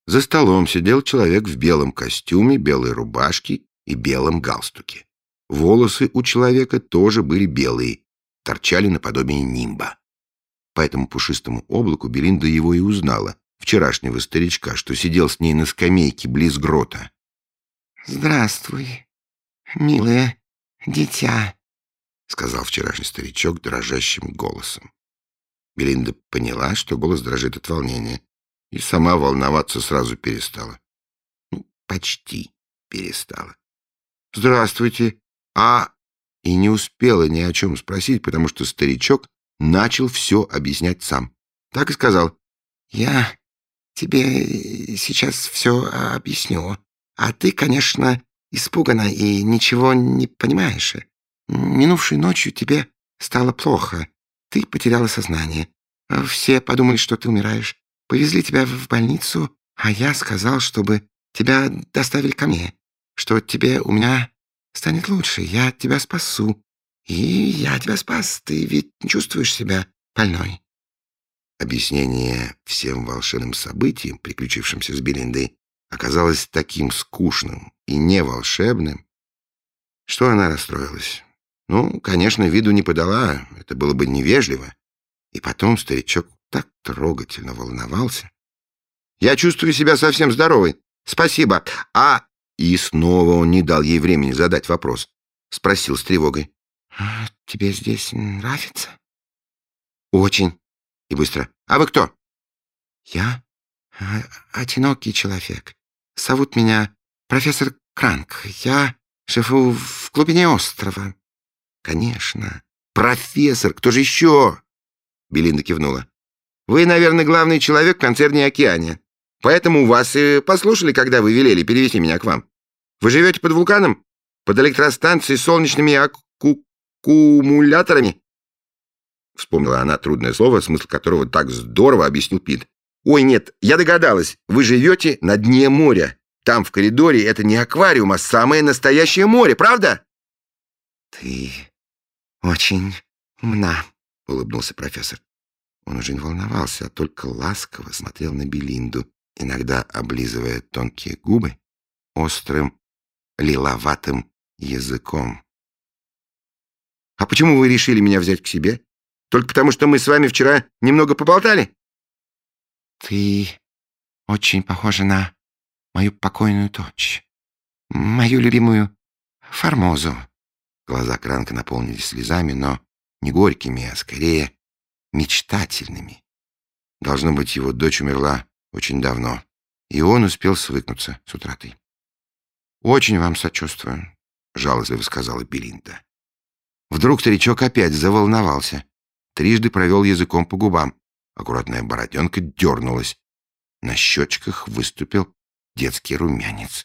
За столом сидел человек в белом костюме, белой рубашке и белом галстуке. Волосы у человека тоже были белые, торчали наподобие нимба. По этому пушистому облаку Белинда его и узнала, вчерашнего старичка, что сидел с ней на скамейке близ грота. «Здравствуй, милое дитя», — сказал вчерашний старичок дрожащим голосом. Белинда поняла, что голос дрожит от волнения, и сама волноваться сразу перестала. Почти перестала. «Здравствуйте, И не успела ни о чем спросить, потому что старичок начал все объяснять сам. Так и сказал: «Я тебе сейчас все объясню, а ты, конечно, испугана и ничего не понимаешь. Минувшей ночью тебе стало плохо, ты потеряла сознание. Все подумали, что ты умираешь. Повезли тебя в больницу, а я сказал, чтобы тебя доставили ко мне, что тебе у меня станет лучше, я тебя спасу. И я тебя спас, ты ведь чувствуешь себя больной». Объяснение всем волшебным событиям, приключившимся с Белиндой, оказалось таким скучным и неволшебным, что она расстроилась. Конечно, виду не подала, это было бы невежливо. И потом старичок так трогательно волновался. «Я чувствую себя совсем здоровой. Спасибо. И снова он не дал ей времени задать вопрос. Спросил с тревогой: «Тебе здесь нравится?» «Очень». И быстро: «А вы кто?» «Я одинокий человек. Зовут меня профессор Кранк. Я живу в глубине острова». «Конечно. Профессор. Кто же еще?» Белинда кивнула. «Вы, наверное, главный человек в концерне «Океане». Поэтому вас и послушали, когда вы велели перевести меня к вам. Вы живете под вулканом? Под электростанцией с солнечными аккумуляторами?» Вспомнила она трудное слово, смысл которого так здорово объяснил Пит. «Ой, нет, я догадалась. Вы живете на дне моря. Там, в коридоре, это не аквариум, а самое настоящее море, правда?» «Ты очень умна», — улыбнулся профессор. Он уже не волновался, а только ласково смотрел на Белинду, иногда облизывая тонкие губы острым лиловатым языком. «А почему вы решили меня взять к себе? Только потому, что мы с вами вчера немного поболтали?» «Ты очень похожа на мою покойную дочь, мою любимую Формозу». Глаза Кранка наполнились слезами, но не горькими, а скорее мечтательными. Должно быть, его дочь умерла очень давно, и он успел свыкнуться с утратой. «Очень вам сочувствую», — жалостливо сказала Белинда. Вдруг старичок опять заволновался. Трижды провел языком по губам. Аккуратная бороденка дернулась. На щечках выступил детский румянец.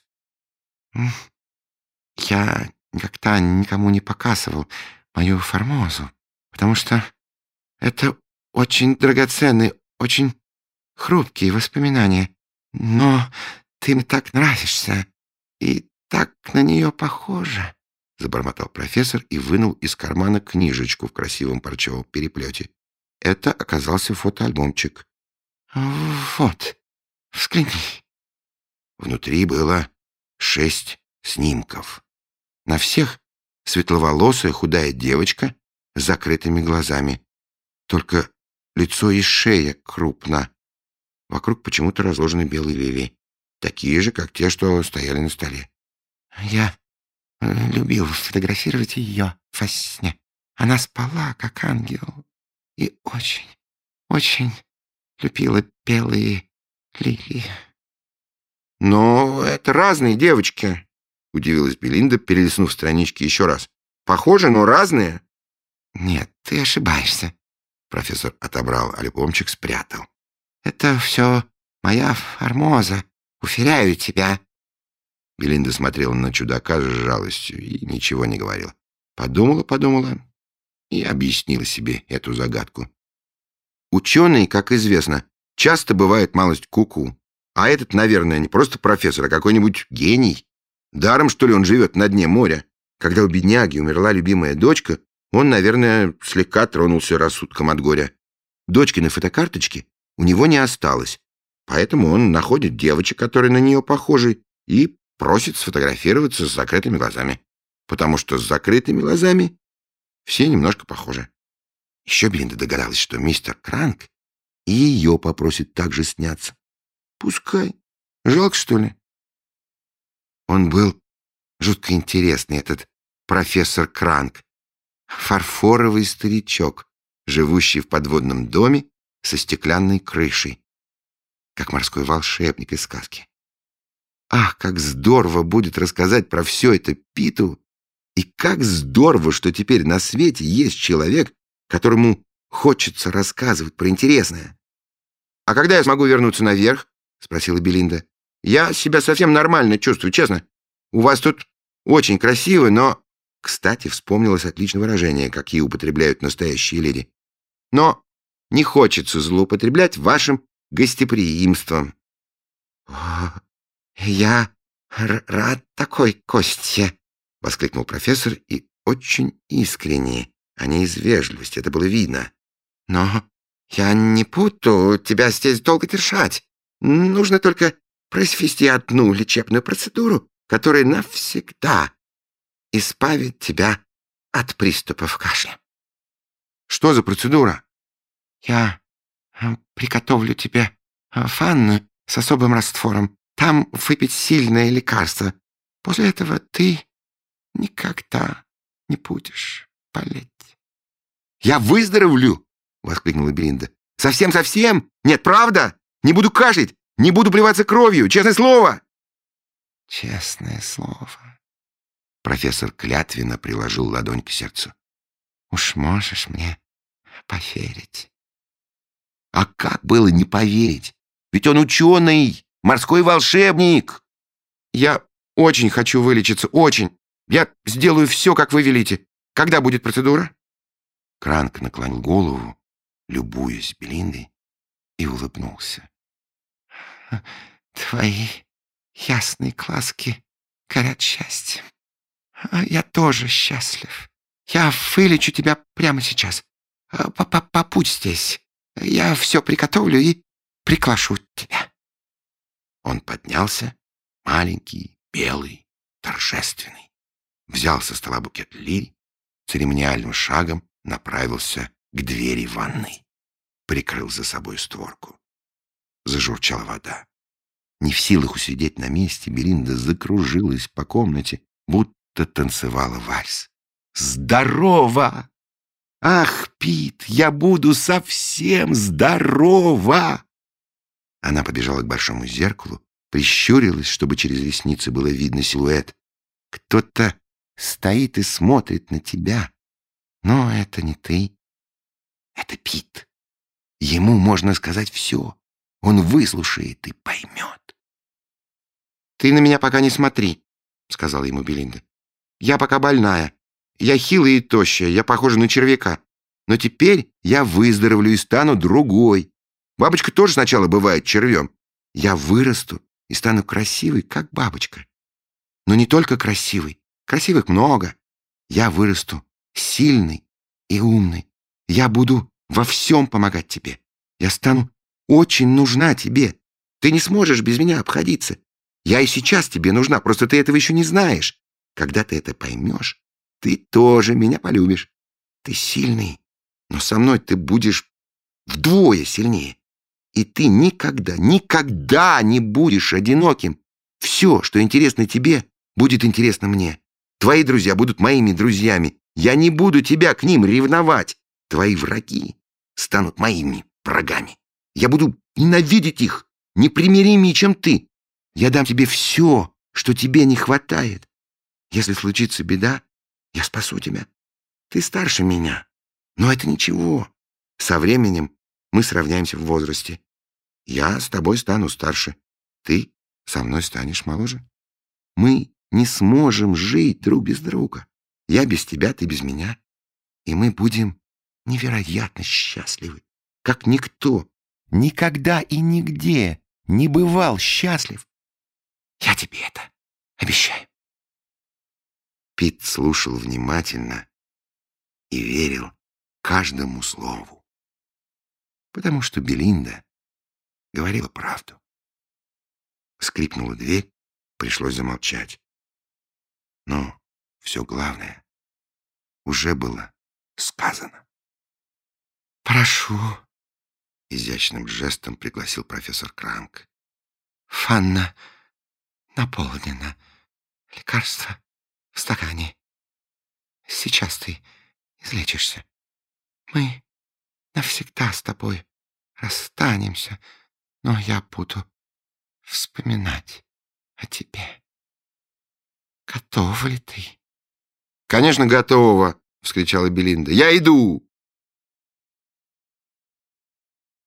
«Я никогда никому не показывал мою Формозу, потому что это очень драгоценные, очень хрупкие воспоминания. Но ты мне так нравишься и так на нее похожа», — забормотал профессор и вынул из кармана книжечку в красивом парчевом переплете. Это оказался фотоальбомчик. «Вот, взгляни». Внутри было 6 снимков. На всех светловолосая худая девочка с закрытыми глазами. Только лицо и шея крупно. Вокруг почему-то разложены белые лилии, такие же, как те, что стояли на столе. «Я любил фотографировать ее во сне. Она спала, как ангел, и очень, очень любила белые лилии». «Но это разные девочки», — удивилась Белинда, перелистнув странички еще раз. «Похожи, но разные». «Нет, ты ошибаешься». Профессор отобрал альбомчик, спрятал. «Это все моя Формоза, уверяю тебя». Белинда смотрела на чудака с жалостью и ничего не говорила. Подумала и объяснила себе эту загадку. Ученые, как известно, часто бывают малость куку. А этот, наверное, не просто профессор, а какой-нибудь гений. Даром, что ли, он живет на дне моря. Когда у бедняги умерла любимая дочка, он, наверное, слегка тронулся рассудком от горя. Дочкиной фотокарточки у него не осталось. Поэтому он находит девочек, которые на нее похожи, и просит сфотографироваться с закрытыми глазами. Потому что с закрытыми глазами все немножко похожи. Еще Белинда догадалась, что мистер Кранк и ее попросит также сняться. Пускай. Жалко, что ли? Он был жутко интересный, этот профессор Кранк. Фарфоровый старичок, живущий в подводном доме со стеклянной крышей, как морской волшебник из сказки. Ах, как здорово будет рассказать про все это Питу, и как здорово, что теперь на свете есть человек, которому хочется рассказывать про интересное. «А когда я смогу вернуться наверх?» — спросила Белинда. «Я себя совсем нормально чувствую, честно. У вас тут очень красиво, но...» Кстати, вспомнилось отличное выражение, какие употребляют настоящие леди. «Но не хочется злоупотреблять вашим гостеприимством». «Я рад такой Косте!» — воскликнул профессор, и очень искренне, а не из вежливости, это было видно. «Но я не буду тебя здесь долго держать. Нужно только произвести одну лечебную процедуру, которая навсегда избавит тебя от приступов кашля». «Что за процедура?» «Я приготовлю тебе ванну с особым раствором. Там выпить сильное лекарство. После этого ты никогда не будешь болеть». «Я выздоровлю!» — воскликнула Белинда. «Совсем-совсем? Нет, правда? Не буду кашлять, не буду плеваться кровью, честное слово!» «Честное слово». Профессор клятвенно приложил ладонь к сердцу. «Уж можешь мне поверить». А как было не поверить? Ведь он ученый, морской волшебник. «Я очень хочу вылечиться, очень. Я сделаю все, как вы велите. Когда будет процедура?» Кранк наклонил голову, любуясь Белиндой, и улыбнулся. «Твои ясные глазки горят счастьем. Я тоже счастлив. Я вылечу тебя прямо сейчас. Побудь здесь. Я все приготовлю и приглашу тебя». Он поднялся, маленький, белый, торжественный, взял со стола букет лилий, церемониальным шагом направился к двери ванной, прикрыл за собой створку. Зажурчала вода. Не в силах усидеть на месте, Белинда закружилась по комнате, будто танцевала вальс. «Здорово! Ах, Пит, я буду совсем здорова!» Она побежала к большому зеркалу, прищурилась, чтобы через ресницы было видно силуэт. Кто-то стоит и смотрит на тебя. Но это не ты. Это Пит. Ему можно сказать все. Он выслушает и поймет. «Ты на меня пока не смотри», — сказала ему Белинда. «Я пока больная. Я хилая и тощая, я похожа на червяка. Но теперь я выздоровлю и стану другой. Бабочка тоже сначала бывает червем. Я вырасту и стану красивой, как бабочка. Но не только красивой. Красивых много. Я вырасту сильной и умной. Я буду во всем помогать тебе. Я стану очень нужна тебе. Ты не сможешь без меня обходиться. Я и сейчас тебе нужна, просто ты этого еще не знаешь. Когда ты это поймешь, ты тоже меня полюбишь. Ты сильный, но со мной ты будешь вдвое сильнее. И ты никогда, никогда не будешь одиноким. Все, что интересно тебе, будет интересно мне. Твои друзья будут моими друзьями. Я не буду тебя к ним ревновать. Твои враги станут моими врагами. Я буду ненавидеть их, непримиримее, чем ты. Я дам тебе все, что тебе не хватает. Если случится беда, я спасу тебя. Ты старше меня, но это ничего. Со временем мы сравняемся в возрасте. Я с тобой стану старше, ты со мной станешь моложе. Мы не сможем жить друг без друга. Я без тебя, ты без меня. И мы будем невероятно счастливы, как никто никогда и нигде не бывал счастлив. Я тебе это обещаю. Пит слушал внимательно и верил каждому слову, потому что Белинда говорила правду. Скрипнула дверь, пришлось замолчать. Но все главное уже было сказано. «Прошу», — изящным жестом пригласил профессор Кранк. «Ванна наполнена. Лекарство в стакане. Сейчас ты излечишься. Мы навсегда с тобой расстанемся, но я буду вспоминать о тебе. Готова ли ты?» «Конечно, готова!» — вскричала Белинда. «Я иду!»